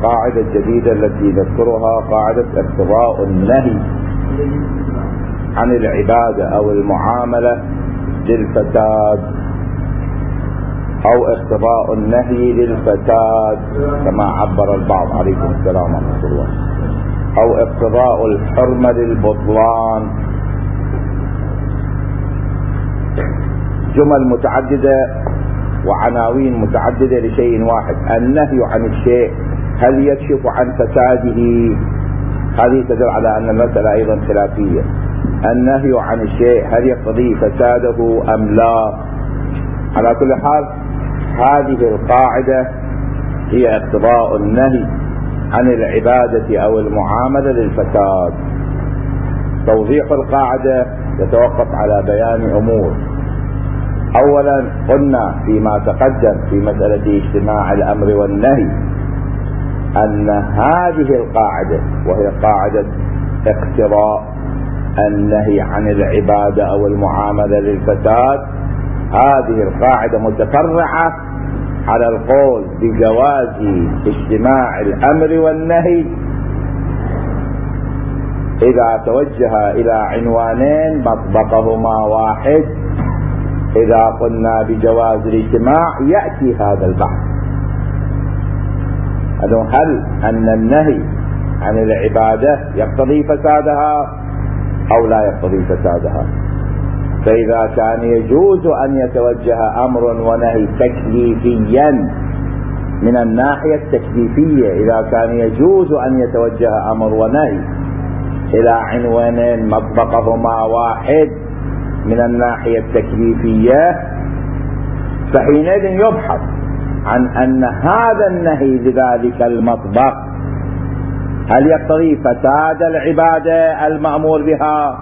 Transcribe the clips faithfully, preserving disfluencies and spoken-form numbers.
القاعدة الجديدة التي نذكرها قاعدة اقتضاء النهي عن العبادة أو المعاملة للفساد، أو اقتضاء النهي للفساد كما عبر البعض، عليكم السلام ورحمة الله، أو اقتضاء الحرمة للبطلان. جمل متعددة وعناوين متعددة لشيء واحد. النهي عن الشيء هل يكشف عن فساده؟ هذه تدل على أن المسألة أيضا خلافية. النهي عن الشيء هل يقتضي فساده أم لا؟ على كل حال هذه القاعدة هي اقتضاء النهي عن العبادة أو المعاملة للفساد. توضيح القاعدة يتوقف على بيان أمور. أولا قلنا فيما تقدم في مسألة اجتماع الأمر والنهي أن هذه القاعدة وهي قاعدة اقتضاء النهي عن العبادة أو المعاملة للفساد، هذه القاعدة متفرعة على القول بجواز اجتماع الأمر والنهي إذا توجه إلى عنوانين مطبقهما واحد. إذا قلنا بجواز الاجتماع يأتي هذا البحث، هل أن النهي عن العبادة يقتضي فسادها أو لا يقتضي فسادها؟ فإذا كان يجوز أن يتوجه أمر ونهي تكليفيا من الناحية التكليفية، إذا كان يجوز أن يتوجه أمر ونهي إلى عنوانين مطبقهما واحد من الناحية التكليفية، فحينئذ يبحث عن أن هذا النهي لذلك المطبق هل يقتضي فساد العبادة المأمور بها؟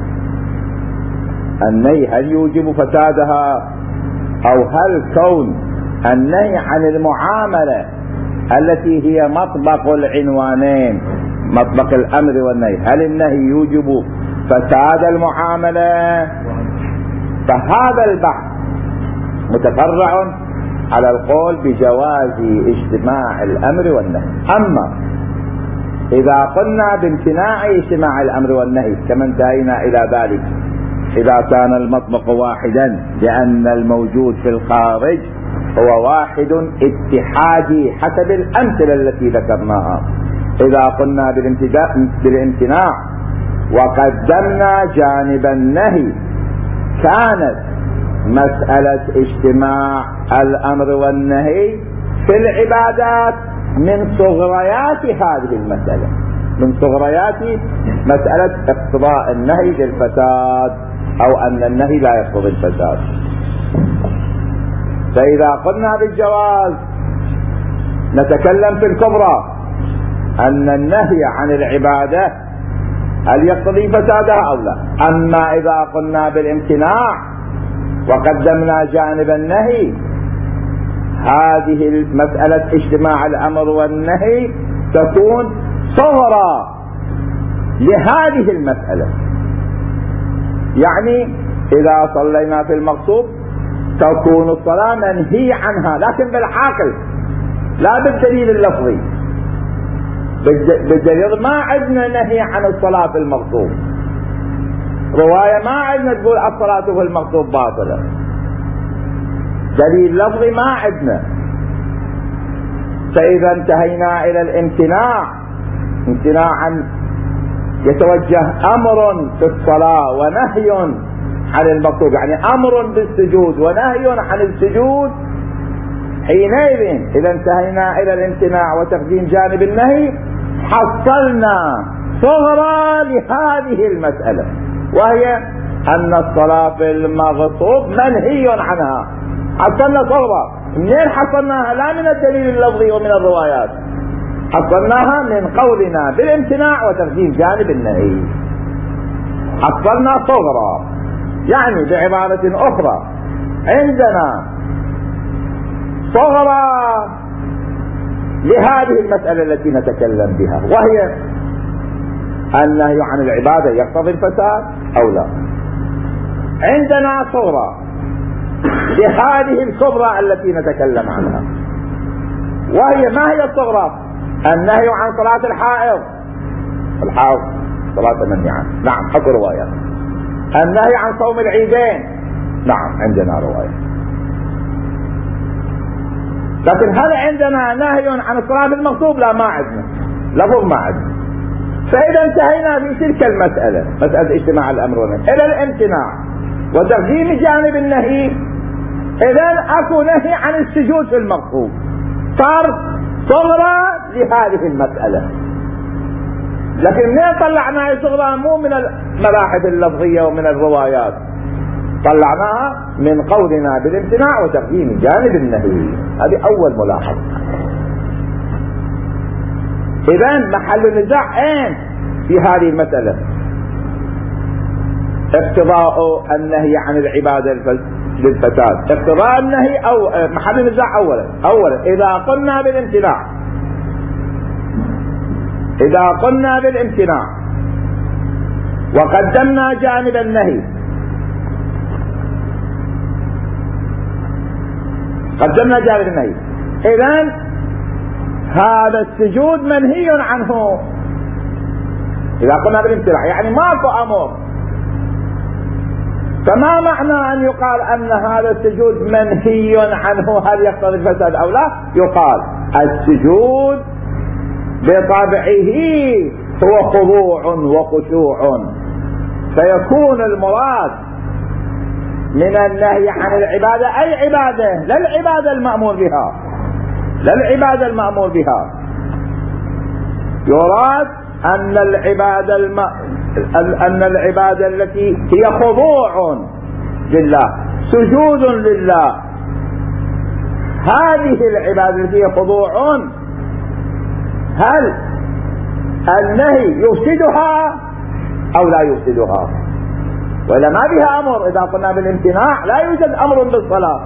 النهي هل يوجب فسادها؟ أو هل كون النهي عن المعاملة التي هي مطبق العنوانين مطبق الأمر والنهي، هل النهي يوجب فساد المعاملة؟ فهذا البحث متفرع على القول بجواز اجتماع الأمر والنهي. أما إذا قلنا بامتناع اجتماع الأمر والنهي كما انتهينا إلى ذلك، إذا كان المطبق واحدا لأن الموجود في الخارج هو واحد اتحادي حسب الأمثلة التي ذكرناها، إذا قلنا بالامتناع وقدمنا جانب النهي كانت مسألة اجتماع الأمر والنهي في العبادات من صغريات هذه المسألة، من صغريات مسألة اقتضاء النهي للفساد أو أن النهي لا يقتضي الفساد. فإذا قلنا بالجواز نتكلم في الكبرى أن النهي عن العبادة هل يقتضي فسادها أو لا. أما إذا قلنا بالامتناع وقدمنا جانب النهي، هذه المسألة اجتماع الأمر والنهي تكون صغرى لهذه المسألة. يعني إذا صلينا في المغصوب تكون الصلاة منهي عنها، لكن بالعاقل لا بالدليل اللفظي. بالدليل ما عندنا نهي عن الصلاة في المغصوب، رواية ما عندنا تقول الصلاة في المغصوب باطلة، دليل لفظي ما عندنا. فإذا انتهينا إلى الامتناع، امتناعا يتوجه أمر في الصلاة ونهي عن المغصوب، يعني أمر بالسجود ونهي عن السجود، حينئذ إذا انتهينا إلى الامتناع وتقديم جانب النهي حصلنا صغرى لهذه المسألة، وهي أن الصلاة في المغصوب منهي عنها. حصلنا صغرى. منين حصلناها؟ لا من الدليل اللفظي ومن الروايات، حصلناها من قولنا بالامتناع وتقديم جانب النهي. حصلنا صغرى، يعني بعبارة أخرى عندنا صغرى لهذه المسألة التي نتكلم بها، وهي النهي عن العبادة يقتضي الفساد أو لا. عندنا صغرى لهذه الكبرى التي نتكلم عنها، وهي ما هي الصغرى؟ النهي عن صلاة الحائض، الحائض صلاة منهي عنه، نعم اكو رواية. النهي عن صوم العيدين، نعم عندنا رواية. لكن هل عندنا نهي عن الصلاة المغصوب؟ لا، ما عندنا، لفظ ما عندنا. فإذا انتهينا في تلك المسألة، مسألة اجتماع الأمر والنهي، إلى الامتناع وتقديم جانب النهي. إذن أكو نهي عن السجود في المغصوب، صار صغرى لهذه المسألة. لكن منين طلعناها صغرى؟ مو من المباحث اللفظية ومن الروايات، طلعناها من قولنا بالامتناع وتقديم جانب النهي. هذه أول ملاحظة. إذن محل النزاع أين في هذه المسألة؟ اقتضاء النهي عن العبادة للفساد، اقتضاء النهي أو محل النزاع. أولا أولا إذا قلنا بالامتناع، إذا قلنا بالامتناع وقدمنا جانب النهي، قدمنا جانب النهي، إذن هذا السجود منهي عنه. إذا قلنا بالامتناع يعني ماكو أمر، فما معنى أن يقال أن هذا السجود منهي عنه؟ هل يقتضي الفساد أو لا؟ يقال السجود بطبعه هو خضوع وخشوع، فيكون المراد من النهي عن العبادة أي عبادة، لا العبادة المأمور بها، لا العبادة المأمور بها. يراد أن العبادة الم... أن العبادة التي هي خضوع لله، سجود لله، هذه العبادة التي هي خضوع، هل النهي يفسدها أو لا يفسدها؟ ولا ما بها أمر. إذا قلنا بالامتناع لا يوجد أمر بالصلاة.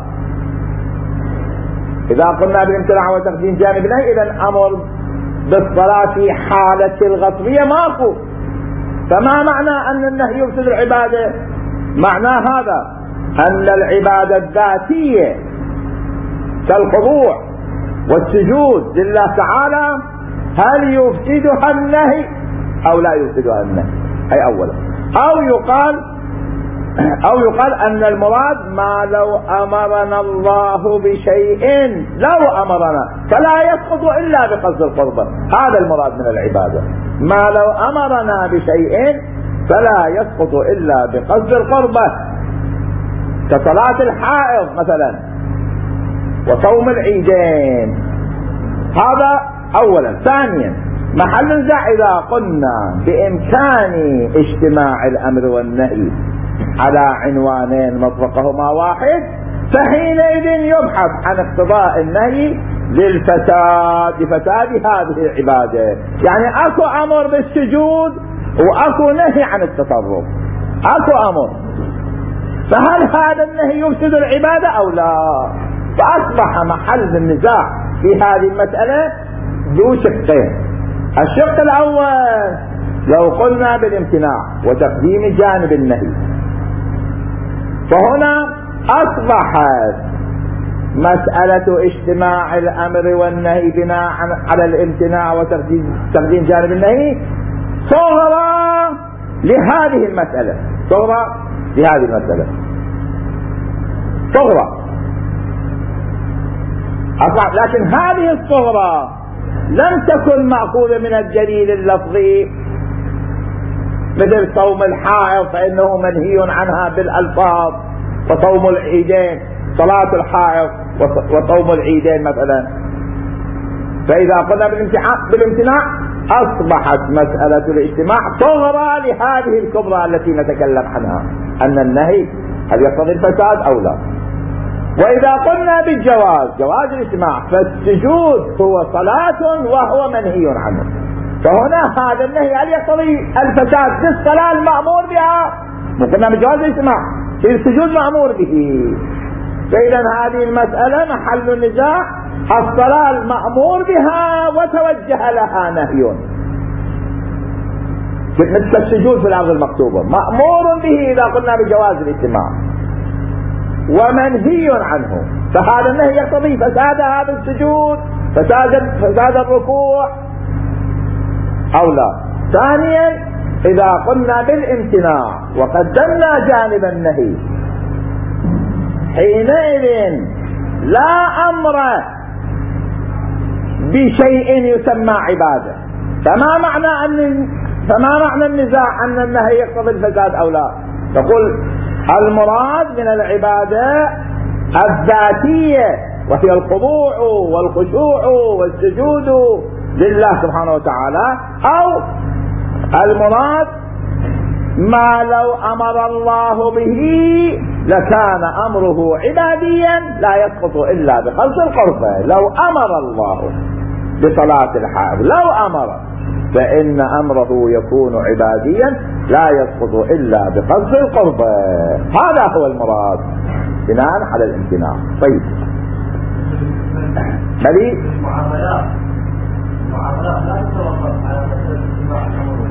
إذا قلنا بالامتناع وتقديم جانب النهي، إذن أمر بالصلاة في حالة الغصبية ماكو. فما معنى أن النهي يفسد العبادة؟ معناه هذا أن العبادة الذاتية كالخضوع والسجود لله تعالى هل يفسدها النهي أو لا يفسدها النهي؟ أي أولا. أو يقال أو يقال أن المراد ما لو أمرنا الله بشيء، لو أمرنا فلا يسقط إلا بقصد القربة، هذا المراد من العبادة. ما لو أمرنا بشيء فلا يسقط إلا بقصد القربة، كصلاة الحائض مثلا وصوم العيدين. هذا أولا. ثانيا محل النزاع إذا قلنا بإمكان اجتماع الأمر والنهي على عنوانين مطلقهما واحد، فحينئذ يبحث عن اقتضاء النهي للفساد، لفساد هذه العبادة. يعني اكو امر بالسجود واكو نهي عن التصرف، اكو امر، فهل هذا النهي يفسد العبادة او لا؟ فاصبح محل النزاع في هذه المسألة ذو شقين. الشق الاول لو قلنا بالامتناع وتقديم جانب النهي، فهنا أصبحت مسألة اجتماع الأمر والنهي بناء على الامتناع وتقديم جانب النهي صغرى لهذه المسألة، صغرى لهذه المسألة، صغرى أصبحت. لكن هذه الصغرى لم تكن مأخوذة من الدليل اللفظي، مثل صوم الحائض فإنه منهي عنها بالألفاظ، وصوم العيدين، صلاة الحائض وصوم العيدين مثلا. فإذا قلنا بالامتناع أصبحت مسألة الاجتماع صغرى لهذه الكبرى التي نتكلم عنها، أن النهي هل يقتضي الفساد أو لا. وإذا قلنا بالجواز، جواز الاجتماع، فالسجود هو صلاة وهو منهي عنه، فهنا هذا النهي هل يقتضي الفساد بالصلاة المأمور بها؟ قلنا بجواز الاجتماع، السجود مأمور به. فإذا هذه المسألة محل النزاع الصلاة المأمور بها وتوجه لها نهي، مثل السجود في الأرض المكتوبة مأمور به إذا قلنا بجواز الاجتماع ومنهي عنه، فهذا النهي يقتضي فساد هذا السجود، فساد فساد الركوع، أو لا. ثانيا إذا قلنا بالامتناع وقدمنا جانب النهي حينئذ لا أمر بشيء يسمى عبادة. فما معنى أن فما معنى النزاع أن النهي يقتضي الفساد أو لا؟ تقول المراد من العبادة الذاتية وهي الخضوع والخشوع والسجود لله سبحانه وتعالى، أو المراد ما لو أمر الله به لكان أمره عباديا لا يسقط إلا بقصد القربة. لو أمر الله بصلاة الحائض لو أمر فإن أمره يكون عباديا لا يسقط إلا بقصد القربة. هذا هو المراد بناء على الامتناع. طيب بلي معاملات معاملات لا تتوقف على اجتماع الأمر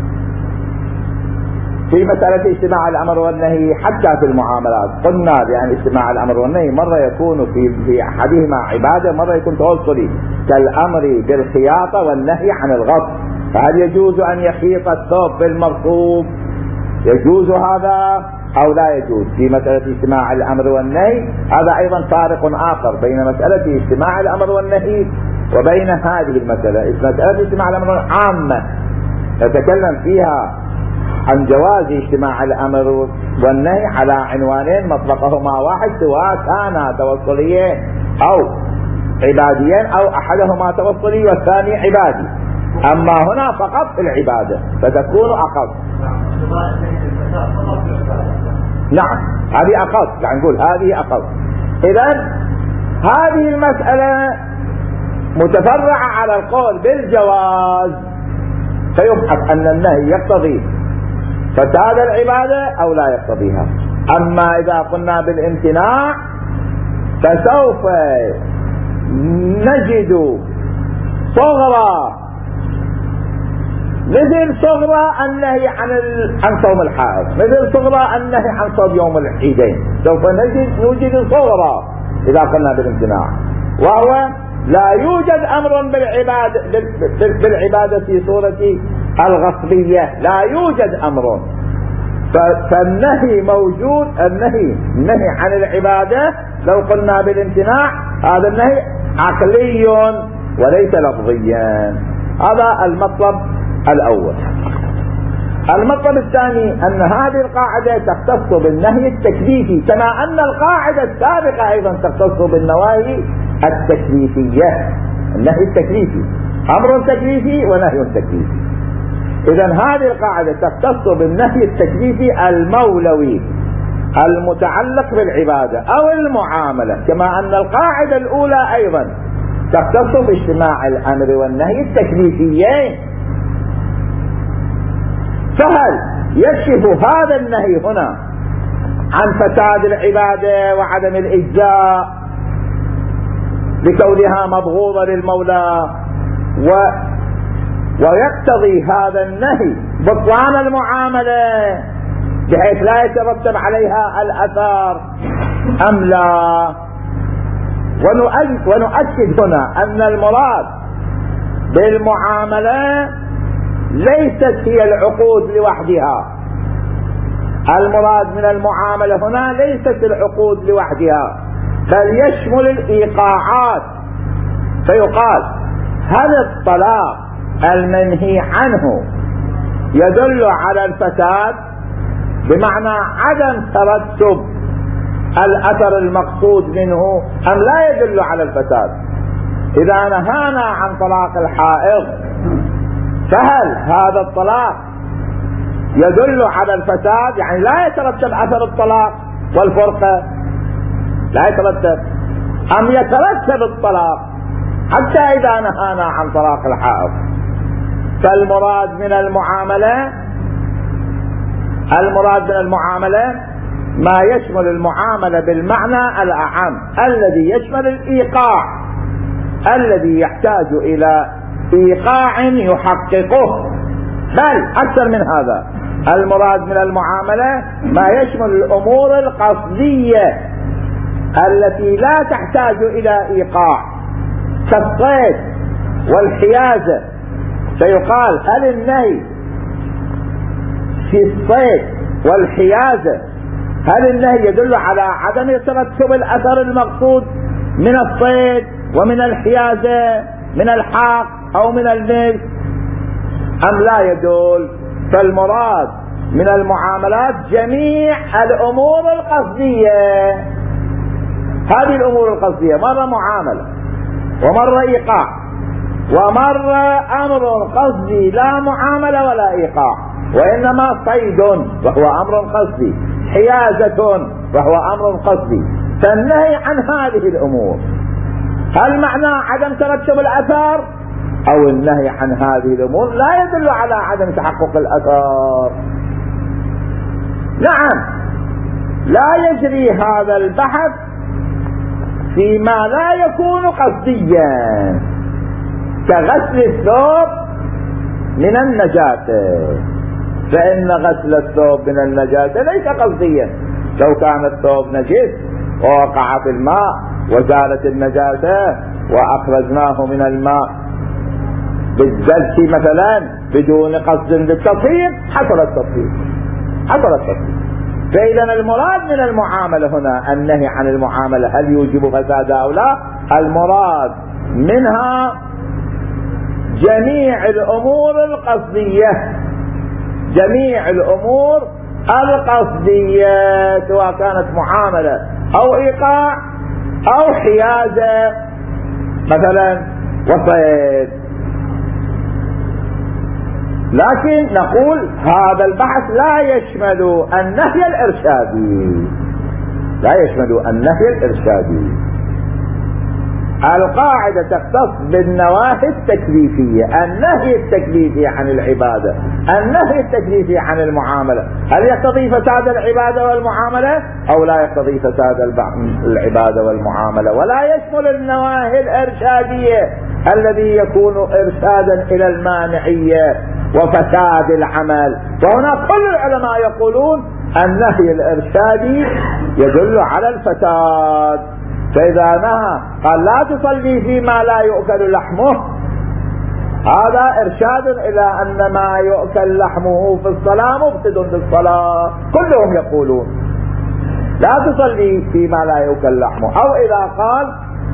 في مسألة اجتماع الأمر والنهي. حتى في المعاملات قلنا بأن اجتماع الأمر والنهي مرة يكون في في أحدهما عبادة، مرة يكون توصلي كالأمر بالخياطة والنهي عن الغض. فهل يجوز أن يخيط الثوب بالمغصوب؟ يجوز هذا أو لا يجوز؟ في مسألة اجتماع الأمر والنهي هذا أيضا فارق آخر بين مسألة اجتماع الأمر والنهي وبين هذه المسألة. مسألة اجتماع الأمر عامة نتكلم فيها عن جواز اجتماع الأمر والنهي على عنوانين مطلقهما واحد، سواء كانا توصليين أو عباديين أو أحدهما توصلي والثاني عبادي. أما هنا فقط العبادة فتكون أخص. نعم هذه أخص، يعني نقول هذه أخص. إذن هذه المسألة متفرعة على القول بالجواز، فيبحث أن النهي يقتضي فساد العبادة أو لا يقتضيها. أما إذا قلنا بالامتناع فسوف نجد صغرى مثل صغرى النهي عن ال... عن صوم الحائض، مثل صغرى النهي عن صوم يوم العيدين. سوف نجد نوجد صغرى إذا قلنا بالامتناع، وهو لا يوجد أمر بالعبادة بالعبادة في صورة الغصبية، لا يوجد أمر. فالنهي موجود، النهي النهي عن العبادة لو قلنا بالامتناع هذا النهي عقلي وليس لفظيا. هذا المطلب الأول. المطلب الثاني أن هذه القاعدة تختص بالنهي التكليفي، كما أن القاعدة السابقة أيضا تختص بالنواهي التكليفية. النهي التكليفي أمر تكليفي ونهي تكليفي. إذن هذه القاعدة تختص بالنهي التكليفي المولوي المتعلق بالعبادة أو المعاملة، كما أن القاعدة الأولى أيضا تختص باجتماع الأمر والنهي التكليفيين. فهل يكشف هذا النهي هنا عن فساد العبادة وعدم الإجزاء بكونها مبغوضة للمولى، و ويقتضي هذا النهي بطلان المعاملة بحيث لا يترتب عليها الأثر أم لا؟ ونؤكد هنا أن المراد بالمعاملة ليست هي العقود لوحدها. المراد من المعاملة هنا ليست العقود لوحدها، بل يشمل الإيقاعات. فيقال هل الطلاق المنهي عنه يدل على الفساد بمعنى عدم ترتب الأثر المقصود منه أم لا يدل على الفساد؟ إذا نهانا عن طلاق الحائض فهل هذا الطلاق يدل على الفساد؟ يعني لا يترتب أثر الطلاق والفرقة، لا يترتب، أم يترتب الطلاق حتى إذا نهانا عن طلاق الحائض؟ فالمراد من المعاملة المراد من المعاملة ما يشمل المعاملة بالمعنى الأعم الذي يشمل الإيقاع، الذي يحتاج إلى إيقاع يحققه. بل أكثر من هذا، المراد من المعاملة ما يشمل الأمور القصدية التي لا تحتاج إلى إيقاع كالصيد والحيازة فيقال هل النهي في الصيد والحيازة، هل النهي يدل على عدم ترتب الأثر المقصود من الصيد ومن الحيازة من الحاق أو من الملك، أم لا يدل؟ فالمراد من المعاملات جميع الأمور القصدية. هذه الأمور القصدية مرة معاملة ومرة إيقاع ومرة أمر قصدي لا معاملة ولا إيقاع، وإنما صيد وهو أمر قصدي، حيازة وهو أمر قصدي. فالنهي عن هذه الأمور هل معنى عدم ترتب الأثر، أو النهي عن هذه الأمور لا يدل على عدم تحقق الأثر؟ نعم، لا يجري هذا البحث فيما لا يكون قصديا كغسل الثوب من النجاسة، فإن غسل الثوب من النجاسة ليس قصديا. لو كان الثوب نجس ووقع في الماء وزالت النجاسة وأخرجناه من الماء بالدلك مثلا بدون قصد للتطهير حصل التطهير حصل التطهير. فإذا المراد من المعاملة هنا النهي عن المعاملة هل يوجب فساد أو لا، المراد منها جميع الأمور القصدية، جميع الأمور القصدية سواء كانت معاملة أو إيقاع أو حيازة مثلا وصيد. لكن نقول هذا البحث لا يشمل النهي الإرشادي، لا يشمل النهي الإرشادي. القاعدة تختص بالنواهي التكليفية، النهي التكليفي عن العبادة، النهي التكليفي عن المعاملة، هل يقتضي فساد العبادة والمعاملة أو لا يقتضي فساد العبادة والمعاملة؟ ولا يشمل النواهي الإرشادية الذي يكون إرشادا إلى المانعية وفساد العمل. وهنا كل العلماء يقولون النهي الإرشادي يدل على الفساد. فإذا نهى قال لا تصلي فيما لا يؤكل لحمه، هذا إرشاد إلى أن ما يؤكل لحمه في الصلاة مفسد بالصلاة. كلهم يقولون لا تصلي فيما لا يؤكل لحمه. أو إذا قال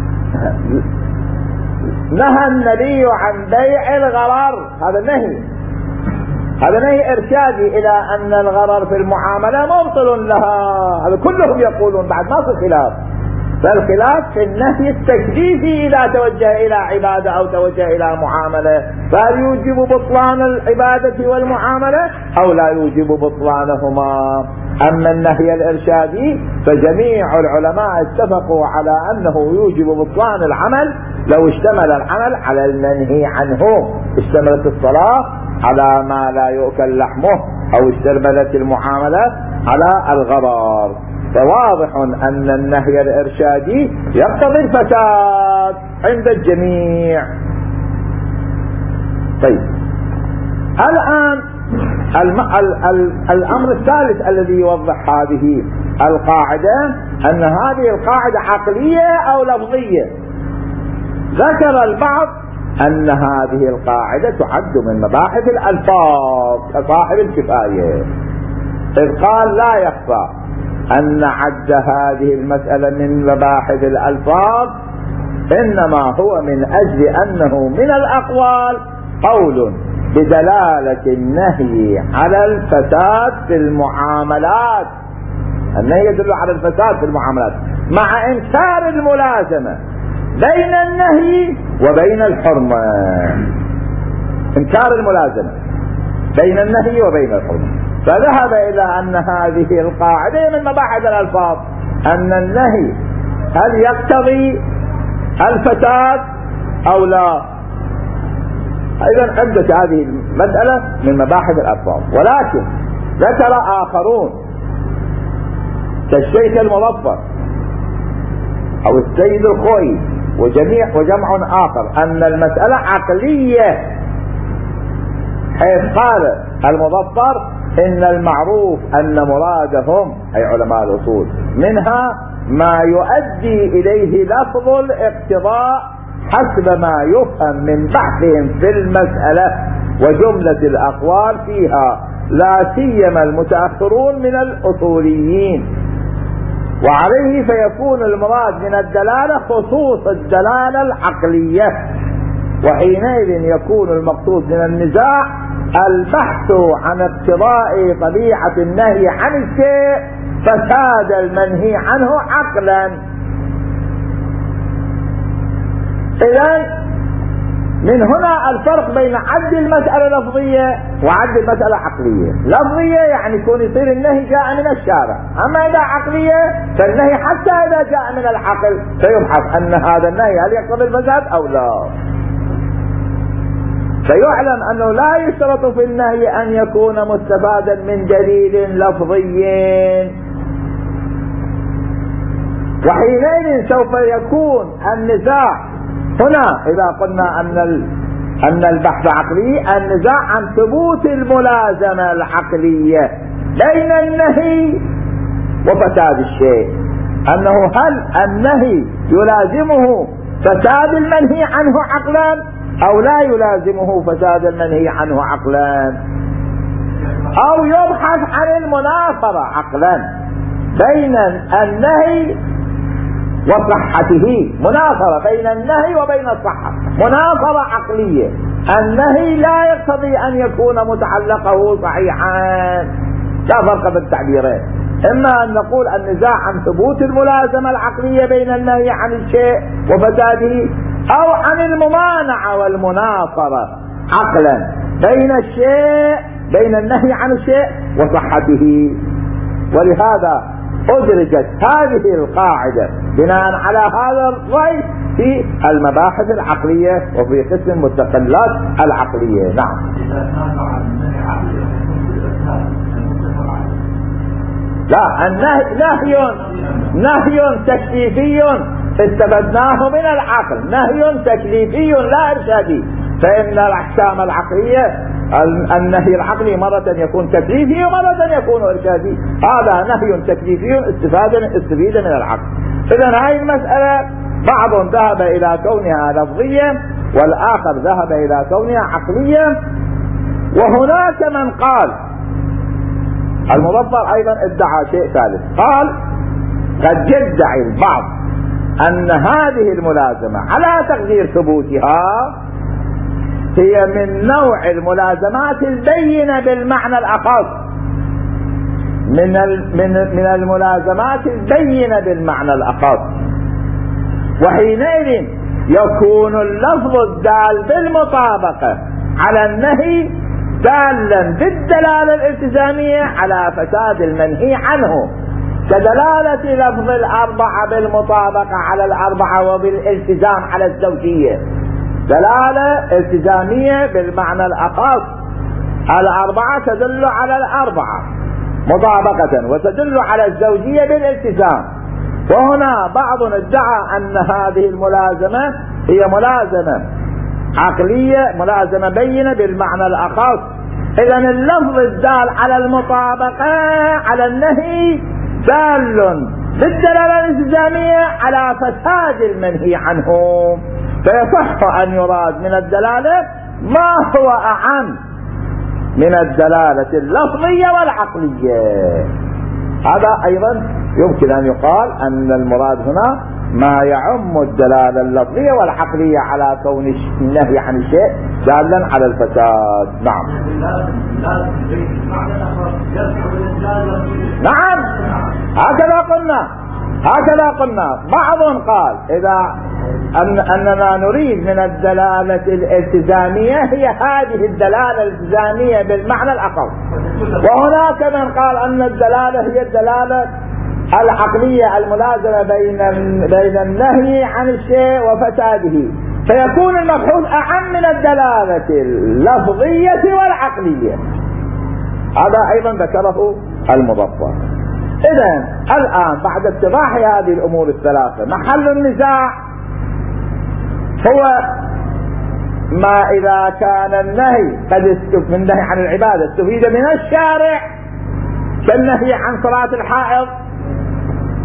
نهى النبي عن بيع الغرر، هذا نهي، هذا نهي إرشادي إلى أن الغرر في المعاملة مبطل لها. هذا كلهم يقولون بعد ما في خلاف. فالخلاف في النهي التكليفي إذا توجه إلى عبادة أو توجه إلى معاملة، فهل يوجب بطلان العبادة والمعاملة أو لا يوجب بطلانهما؟ أما النهي الإرشادي فجميع العلماء اتفقوا على أنه يوجب بطلان العمل لو اشتمل العمل على المنهي عنه. اشتملت الصلاة على ما لا يؤكل لحمه أو اشتملت المعاملة على الغرر. فواضح أن النهي الإرشادي يقتضي الفساد عند الجميع. طيب الآن الم... ال... ال... الأمر الثالث الذي يوضح هذه القاعدة أن هذه القاعدة عقلية أو لفظية. ذكر البعض أن هذه القاعدة تعد من مباحث الألفاظ كصاحب الكفاية، إذ قال لا يخفى أن عد هذه المسألة من مباحث الألفاظ إنما هو من أجل أنه من الأقوال قول بدلالة النهي على الفساد في المعاملات. النهي يدل على الفساد في المعاملات مع إنكار الملازمة بين النهي وبين الحرمة، إنكار الملازمة بين النهي وبين الحرمة. فذهب إلى أن هذه القاعدة من مباحث الألفاظ أن النهي هل يقتضي الفساد أو لا. إذن عدت هذه المسألة من مباحث الألفاظ. ولكن ذكر آخرون كالشيخ المظفر أو السيد الخوي وجميع وجمع آخر أن المسألة عقلية، حيث قال المظفر إن المعروف أن مرادهم أي علماء الأصول منها ما يؤدي إليه لفظ الاقتضاء حسب ما يفهم من بحثهم في المسألة وجملة الأقوال فيها، لا سيما المتأخرون من الأصوليين، وعليه فيكون المراد من الدلالة خصوص الدلالة العقلية، وحينئذ يكون المقصود من النزاع البحث عن اقتضاء طبيعة النهي عن الشيء فساد المنهي عنه عقلا. إذن من هنا الفرق بين عد المسألة لفظية وعد المسألة عقلية. لفظية يعني يكون يصير النهي جاء من الشارع، أما إذا عقلية فالنهي حتى إذا جاء من العقل فيبحث أن هذا النهي هل يقتضي الفساد أو لا. فيعلم أنه لا يشترط في النهي أن يكون مستفادا من دليل لفظي، وحينئذ سوف يكون النزاع هنا إذا قلنا أن أن البحث عقلي، النزاع عن ثبوت الملازمة العقلية بين النهي وفساد الشيء، أنه هل النهي يلازمه فساد المنهي عنه عقلا أو لا يلازمه فساد المنهي عنه عقلا، أو يبحث عن المناصرة عقلا بين النهي وصحته، مناصرة بين النهي وبين الصحة، مناصرة عقلية. النهي لا يقتضي أن يكون متعلقه صحيحا، لا فرق بين التعبيرين، إما أن نقول النزاع عن ثبوت الملازمة العقلية بين النهي عن الشيء وفساده، أو عن الممانعة والمناصرة عقلا بين الشيء بين النهي عن الشيء وصحته. ولهذا أدرجت هذه القاعدة بناء على هذا الرأي في المباحث العقلية وفي قسم المستقلات العقلية. نعم. لا، النهي نهي نهي تكليفي استفدناه من العقل، نهي تكليفي لا إرشادي، فإن الأحكام العقلية النهي العقلي مرة يكون تكليفي ومرة يكون إرشادي، هذا نهي تكليفي استفيد من العقل. إذن هذه المسألة بعض ذهب إلى كونها لفظية والآخر ذهب إلى كونها عقلية. وهناك من قال، المظفر أيضا ادعى شيء ثالث، قال قد يدعي البعض أن هذه الملازمة على تقدير ثبوتها هي من نوع الملازمات البينة بالمعنى الأخص، من من من الملازمات البينة بالمعنى الأخص، وحينئذ يكون اللفظ الدال بالمطابقة على النهي دالا بالدلالة الالتزامية على فساد المنهي عنه، كدلالة لفظ الأربعة بالمطابقة على الأربعة وبالالتزام على الزوجية، دلالة التزامية بالمعنى الأخص، الأربعة تدل على الأربعة مطابقة وتدل على الزوجية بالالتزام. وهنا بعض ادعى أن هذه الملازمة هي ملازمة عقلية، ملازمة بينة بالمعنى الأخص. إذن اللفظ الدال على المطابقة على النهي دال بالدلالة الالتزامية على فساد المنهي عنه، فيصح أن يراد من الدلالة ما هو أعم من الدلالة اللفظية والعقلية. هذا أيضا يمكن أن يقال أن المراد هنا ما يعم الدلالة اللفظية والعقلية على كون النهي عن الشيء دالا على الفساد. نعم. نعم، هكذا قلنا هكذا قلنا بعض قال إذا أن أننا نريد من الدلالة الالتزامية هي هذه الدلالة الالتزامية بالمعنى الأقل، وهناك من قال أن الدلالة هي الدلالة العقلية الملازمة بين بين النهي عن الشيء وفساده، فيكون المبحوث أعم من الدلالة اللفظية والعقلية. هذا أيضا ذكره المظفر. إذن الآن بعد اتضاح هذه الأمور الثلاثة محل النزاع هو ما إذا كان النهي قد استفيد من النهي عن العبادة استفيد من الشارع كالنهي عن صلاة الحائض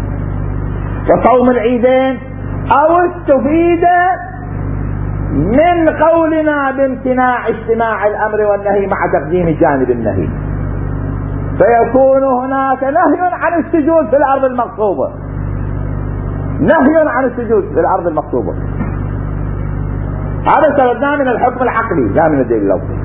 وصوم العيدين، أو استفيد من من قولنا بامتناع اجتماع الأمر والنهي مع تقديم جانب النهي، فيكون هناك نهي عن السجود في الأرض المغصوبة، نهي عن السجود في الأرض المغصوبة. هذا استفدناه من الحكم العقلي لا من الدليل اللفظي.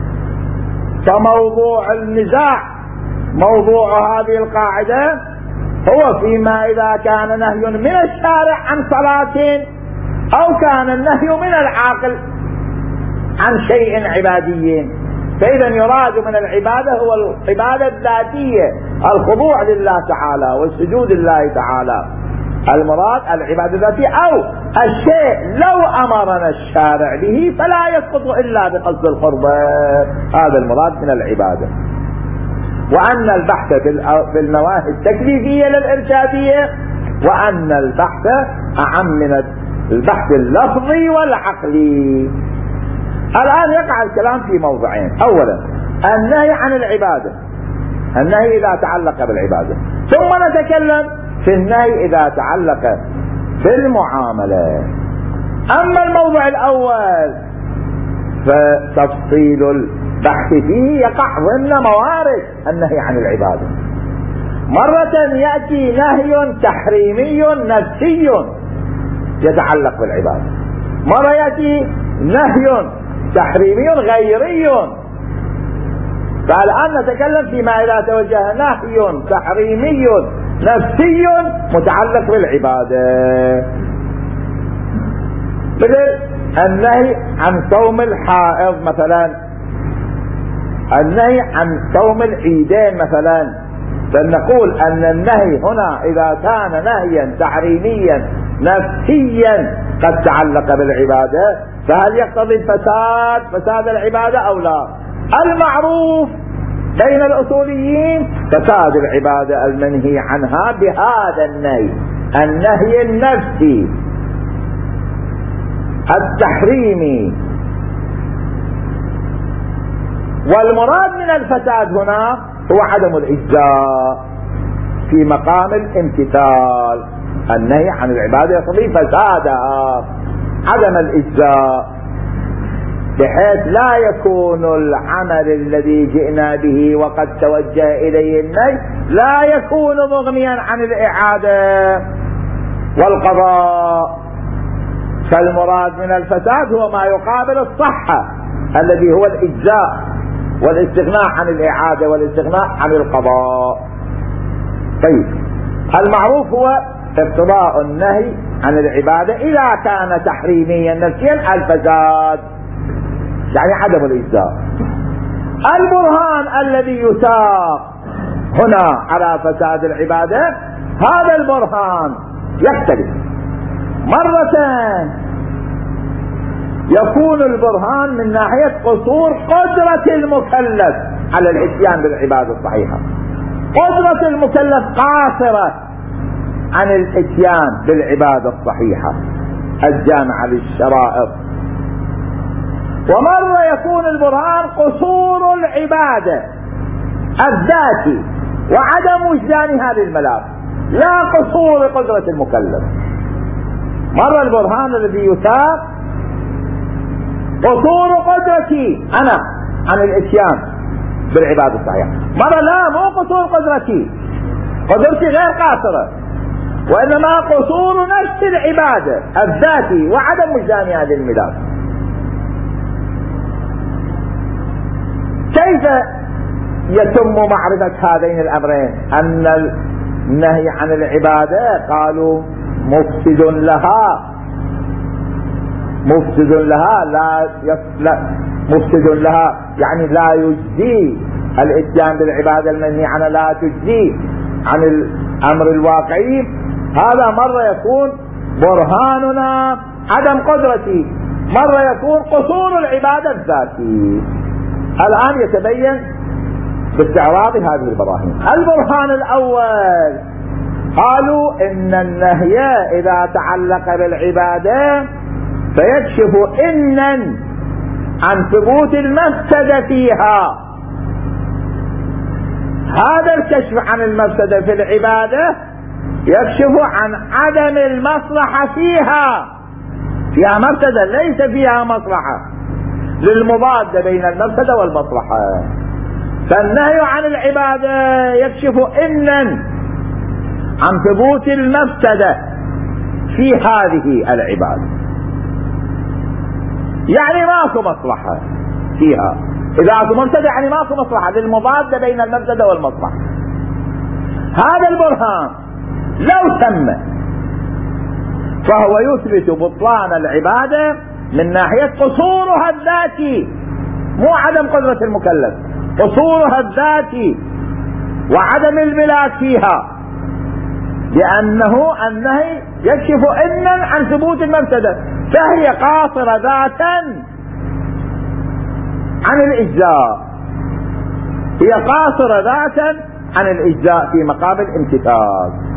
فموضوع النزاع، موضوع هذه القاعدة هو فيما إذا كان نهي من الشارع عن صلاة أو كان النهي من العاقل عن شيء عبادي. فإذا يراد من العبادة هو العبادة الذاتية، الخضوع لله تعالى والسجود لله تعالى، المراد العبادة الذاتية، أو الشيء لو أمرنا الشارع به فلا يسقط إلا بقصد القربة، هذا المراد من العبادة. وأن البحث في النواهي التكليفية للإرشادية، وأن البحث أعم من البحث اللفظي والعقلي. الآن يقع الكلام في موضعين: أولا النهي عن العبادة، النهي إذا تعلق بالعبادة، ثم نتكلم في النهي إذا تعلق بالمعاملة. أما الموضع الأول فتفصيل البحث فيه يقع ضمن موارد النهي عن العبادة. مرة يأتي نهي تحريمي نفسي يتعلق بالعبادة، مرة يأتي نهي تحريمي غيري. فالآن نتكلم فيما إذا توجه نهي تحريمي نفسي متعلق بالعبادة، مثل النهي عن صوم الحائض مثلا، النهي عن صوم العيدين مثلا. فنقول أن النهي هنا إذا كان نهيا تحريميا نفسيا قد تعلق بالعبادة، فهل يقتضي الفساد فساد العبادة أو لا؟ المعروف بين الأصوليين فساد العبادة المنهي عنها بهذا النهي، النهي النفسي التحريمي. والمراد من الفساد هنا هو عدم الإجزاء في مقام الامتثال. النهي عن العبادة يقتضي فسادها، عدم الإجزاء، بحيث لا يكون العمل الذي جئنا به وقد توجه إليه النهي لا يكون مغنيا عن الإعادة والقضاء. فالمراد من الفساد هو ما يقابل الصحة الذي هو الإجزاء والاستغناء عن الإعادة والاستغناء عن القضاء. طيب، المعروف هو اقتضاء النهي عن العبادة إذا كان تحريميا نفسيا الفساد، يعني عدم الإجزاء. البرهان الذي يساق هنا على فساد العبادة، هذا البرهان يختلف. مرة يكون البرهان من ناحية قصور قدرة المكلف على الاتيان بالعبادة الصحيحة، قدرة المكلف قاصرة عن الاتيان بالعبادة الصحيحة الجامعة للشرائط. ومرة يكون البرهان قصور العبادة الذاتي وعدم وجدان هذه الملاك، لا قصور قدرة المكلف. مرة البرهان الذي يساق قصور قدرتي أنا عن الاتيان بالعبادة الصحيحة، مرة لا، مو قصور قدرتي، قدرتي غير قاصرة، وإنما قصور نفس العبادة الذاتي وعدم وجدان هذه الملاك. كيف يتم معرفة هذين الأمرين؟ أن النهي عن العبادة قالوا مفسد لها، مفسد لها لا, لا مفسد لها يعني لا يجزي الاتيان بالعبادة المنهي عنها، لا تجزي عن الأمر الواقعي. هذا مرة يكون برهاننا عدم قدرتي، مرة يكون قصور العبادة الذاتي. الآن يتبين باستعراض هذه البراهين. البرهان الأول قالوا إن النهي إذا تعلق بالعبادة فيكشف إنا عن ثبوت المفسدة فيها. هذا الكشف عن المفسدة في العبادة يكشف عن عدم المصلحة فيها، فيها مفسدة ليس فيها مصلحة، للمضاد بين المفسدة والمصلحة. فالنهي عن العبادة يكشف إذنا عن ثبوت المفسدة في هذه العبادة، يعني ماكو مصلحة فيها. إذا اكو مفسدة يعني ماكو مصلحة، للمضاد بين المفسدة والمصلحة. هذا البرهان لو تم فهو يثبت بطلان العبادة من ناحية قصورها الذاتي، مو عدم قدرة المكلف، قصورها الذاتي وعدم الملاك فيها، لأنه النهي يكشف إذنا عن ثبوت المفسدة، فهي قاصرة ذاتا عن الإجزاء، هي قاصرة ذاتا عن الإجزاء في مقابل امتثال.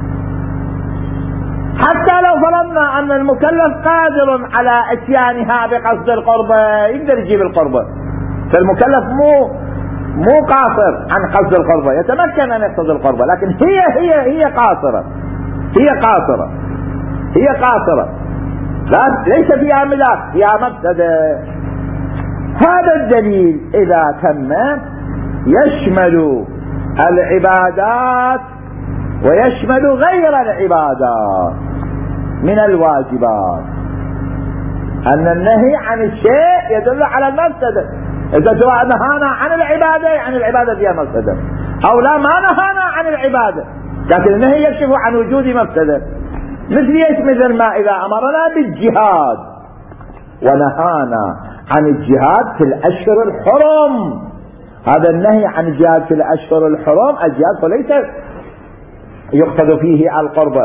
حتى لو فرضنا أن المكلف قادر على إتيانها بقصد القربة، يقدر يجيب القربة، فالمكلف مو مو قاصر عن قصد القربة، يتمكن أن يقصد القربة، لكن هي هي هي قاصرة، هي قاصرة هي قاصرة لا ليس فيها ملاك، فيها مفسدة. هذا الدليل إذا تم يشمل العبادات ويشمل غير العبادات من الواجبات، أن النهي عن الشيء يدل على المفسدة. إذا نهانا عن العبادة يعني العبادة فيها مفسدة، أو لا ما نهانا عن العبادة لكن النهي يكشف عن وجود مفسدة. مثل ايش؟ مثل ما إذا أمرنا بالجهاد ونهانا عن الجهاد في الأشهر الحرم، هذا النهي عن الجهاد في الأشهر الحرم، الجهاد فليس يقصد فيه القربة.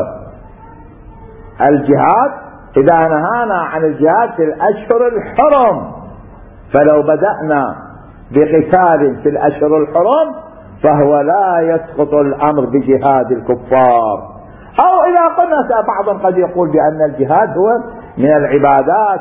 الجهاد إذا نهانا عن الجهاد في الأشهر الحرم، فلو بدأنا بقتال في الأشهر الحرم فهو لا يسقط الأمر بجهاد الكفار. أو إذا قلنا بعض قد يقول بأن الجهاد هو من العبادات،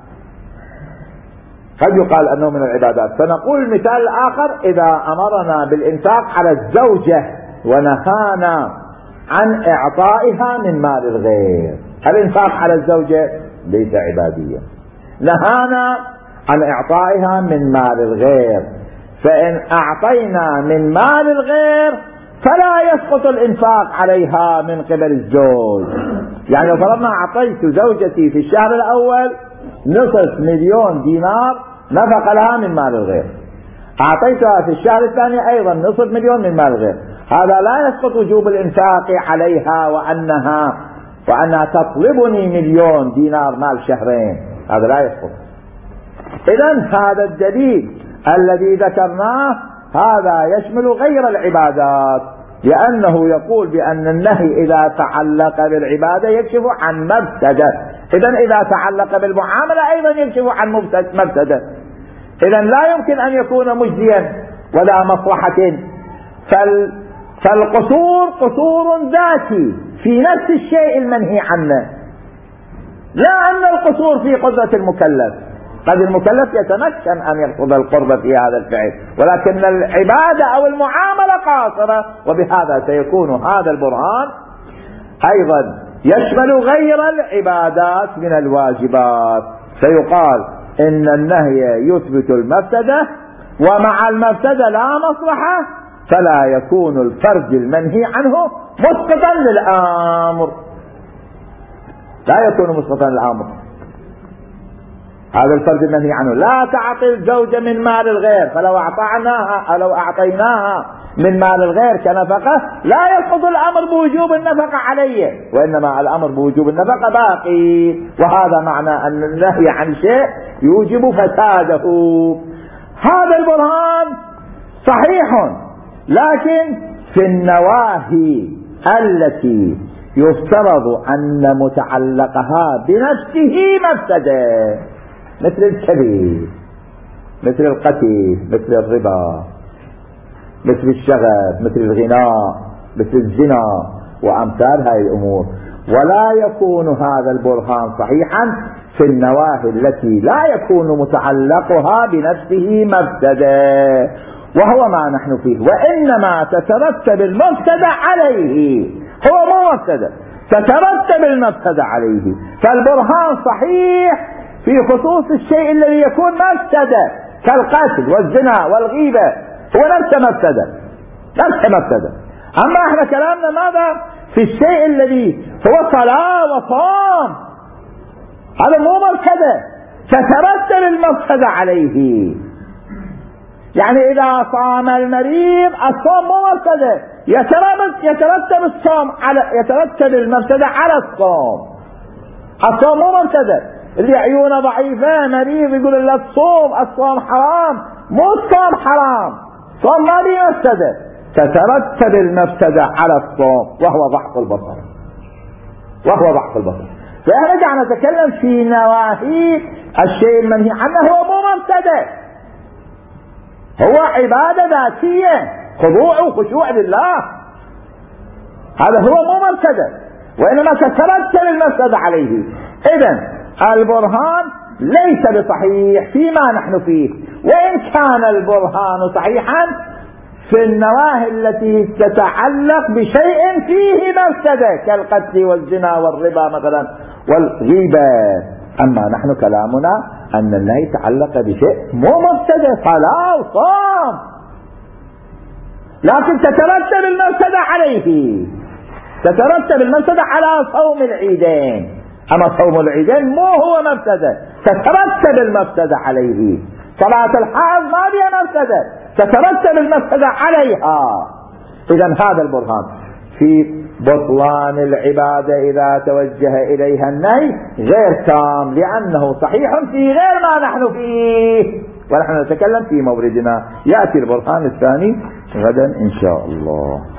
قد يقال أنه من العبادات، فنقول المثال الآخر إذا أمرنا بالإنفاق على الزوجة ونهانا عن إعطائها من مال الغير، الإنفاق على الزوجة ليس عبادية، نهانا عن إعطائها من مال الغير، فإن أعطينا من مال الغير فلا يسقط الإنفاق عليها من قبل الزوج. يعني لو فرضنا أعطيت زوجتي في الشهر الأول نصف مليون دينار نفق لها من مال الغير، أعطيتها في الشهر الثاني أيضا نصف مليون من مال الغير، هذا لا يسقط وجوب الإنفاق عليها وأنها وأنها تطلبني مليون دينار مال شهرين، هذا لا يسقط. إذن هذا الدليل الذي ذكرناه هذا يشمل غير العبادات، لأنه يقول بأن النهي إذا تعلق بالعبادة يكشف عن مفسدة، إذن إذا تعلق بالمعاملة أيضا يكشف عن مفسدة، إذن لا يمكن أن يكون مجزيا ولا مصلحة. فال فالقصور قصور ذاتي في نفس الشيء المنهي عنه، لا أن القصور في قدرة المكلف، قد المكلف يتمكن أن يقصد القرب في هذا الفعل، ولكن العبادة أو المعاملة قاصرة، وبهذا سيكون هذا البرهان أيضا يشمل غير العبادات من الواجبات، فيقال إن النهي يثبت المفسدة ومع المفسدة لا مصلحة، فلا يكون الفرد المنهي عنه مسقطا للأمر، لا يكون مسقطا للأمر. هذا الفرد المنهي عنه لا تعطي الزوجة من مال الغير، فلو أعطيناها لو أعطيناها من مال الغير كنفقة لا يسقط الأمر بوجوب النفقة عليه، وإنما الأمر بوجوب النفقة باقي، وهذا معنى أن النهي عن شيء يوجب فساده. هذا البرهان صحيح، لكن في النواهي التي يفترض أن متعلقها بنفسه مفسده، مثل الكذب، مثل القتل، مثل الربا، مثل الشغب، مثل الغناء، مثل الزنا وأمثال هذه الأمور، ولا يكون هذا البرهان صحيحا في النواهي التي لا يكون متعلقها بنفسه مفسده، وهو ما نحن فيه، وإنما تترتب المفسدة عليه، هو مو مفسدة، تترتب المفسدة عليه. فالبرهان صحيح في خصوص الشيء الذي يكون مفسدة كالقتل والزنا والغيبة، هو نفس مفسدة نفس مفسدة. أما احنا كلامنا ماذا في الشيء الذي هو صلاة وصوم، هذا مو مفسدة تترتب المفسدة عليه. يعني إذا صام المريض الصوم مو مفسدة، يترتب الصوم على يترتب المفسدة على الصوم. الصوم مو مفسدة، اللي عيونه ضعيفة مريض يقول لا تصوم، الصوم حرام، مو الصوم حرام، صوم ما به مفسدة، تترتب المفسدة على الصوم وهو ضعف البصر وهو ضعف البصر. فنرجع نتكلم في نواهي الشيء المنهي عنه، هو مو مفسدة، هو عبادة ذاتية، خضوع وخشوع لله، هذا هو مو مفسدة، وإنما تترتب المفسدة عليه. إذن البرهان ليس بصحيح فيما نحن فيه، وإن كان البرهان صحيحا في النواهي التي تتعلق بشيء فيه مفسدة كالقتل والزنا والربا مثلا والغيبة. أما نحن كلامنا أن النهي يتعلق بشيء مو مفسدة، صلاة وصوم، لكن تترتب المفسدة عليه، تترتب المفسدة على صوم العيدين. أما صوم العيدين مو هو مفسدة، تترتب المفسدة عليه. صلاة الحائض ما بها مفسدة، تترتب المفسدة عليها. إذن هذا البرهان في بطلان العبادة إذا توجه إليها النهي غير تام، لأنه صحيح في غير ما نحن فيه، ونحن نتكلم في موردنا. يأتي البرهان الثاني غدا إن شاء الله.